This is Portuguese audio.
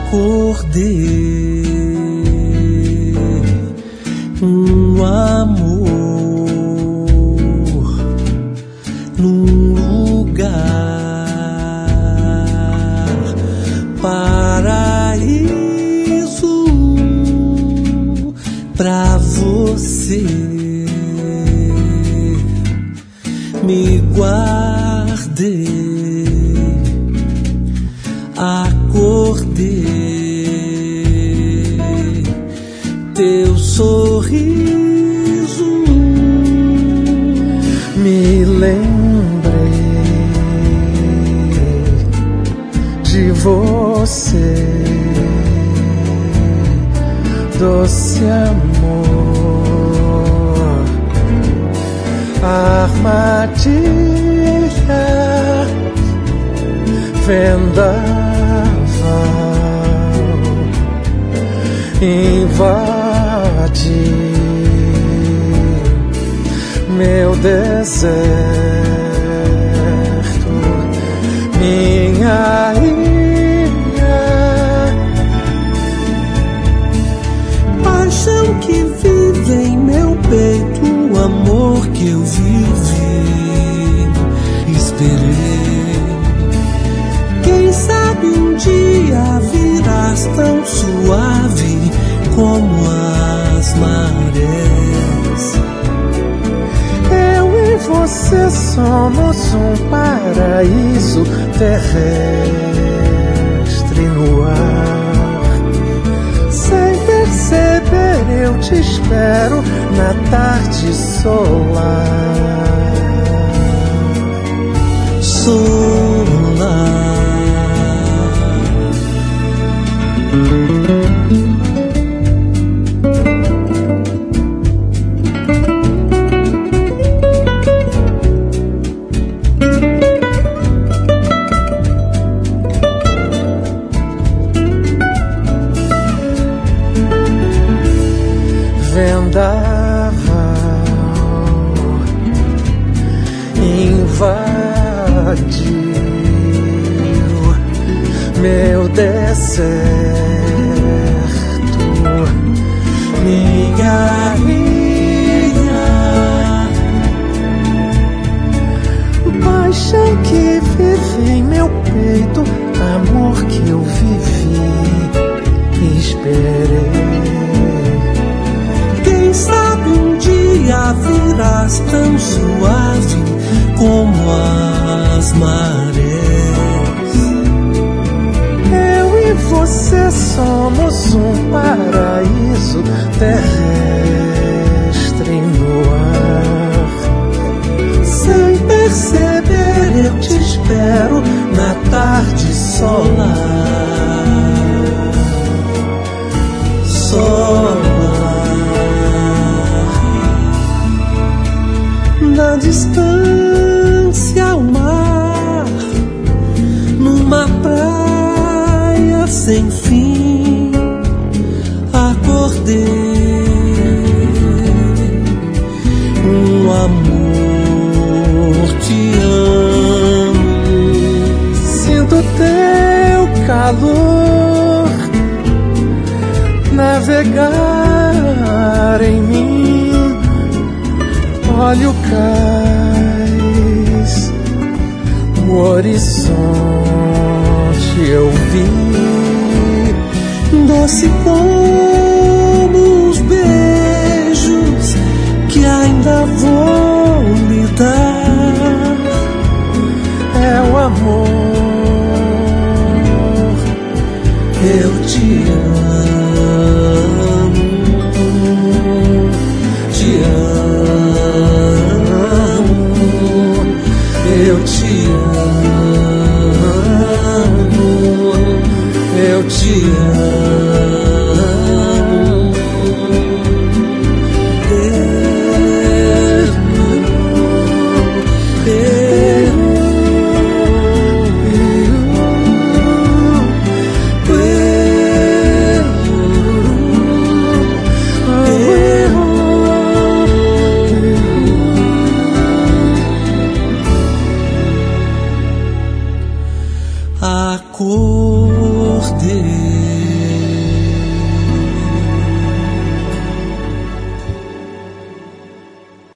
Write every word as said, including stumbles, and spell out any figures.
acordei um amor num lugar paraíso pra você. Me guardei, acordei, teu sorriso me lembrei de você, doce amor, armadilha, vendaval, invade meu deserto, minha ilha, paixão que vive em meu peito, o amor que eu vivi, esperei. Quem sabe um dia virás tão suave como as marés. Eu e você somos um paraíso terrestre no ar. Sem perceber eu te espero na tarde solar. Solar. Vendaval invadiu meu deserto, minha ilha, paixão que vive em meu peito, amor que eu vivi, esperei. Quem sabe um dia virás tão suave como as marés. Eu e você somos um paraíso terrestre no ar. Sem perceber eu te espero na tarde solar. Solar. Na distância o mar, numa praia sem fim, acordei um amor, te amo. Sinto teu calor navegar em mim. Olha o cais, no horizonte eu vi, doce como os beijos que ainda vou lhe dar. É o amor, eu te amo, te amo, eu te amo, eu te amo.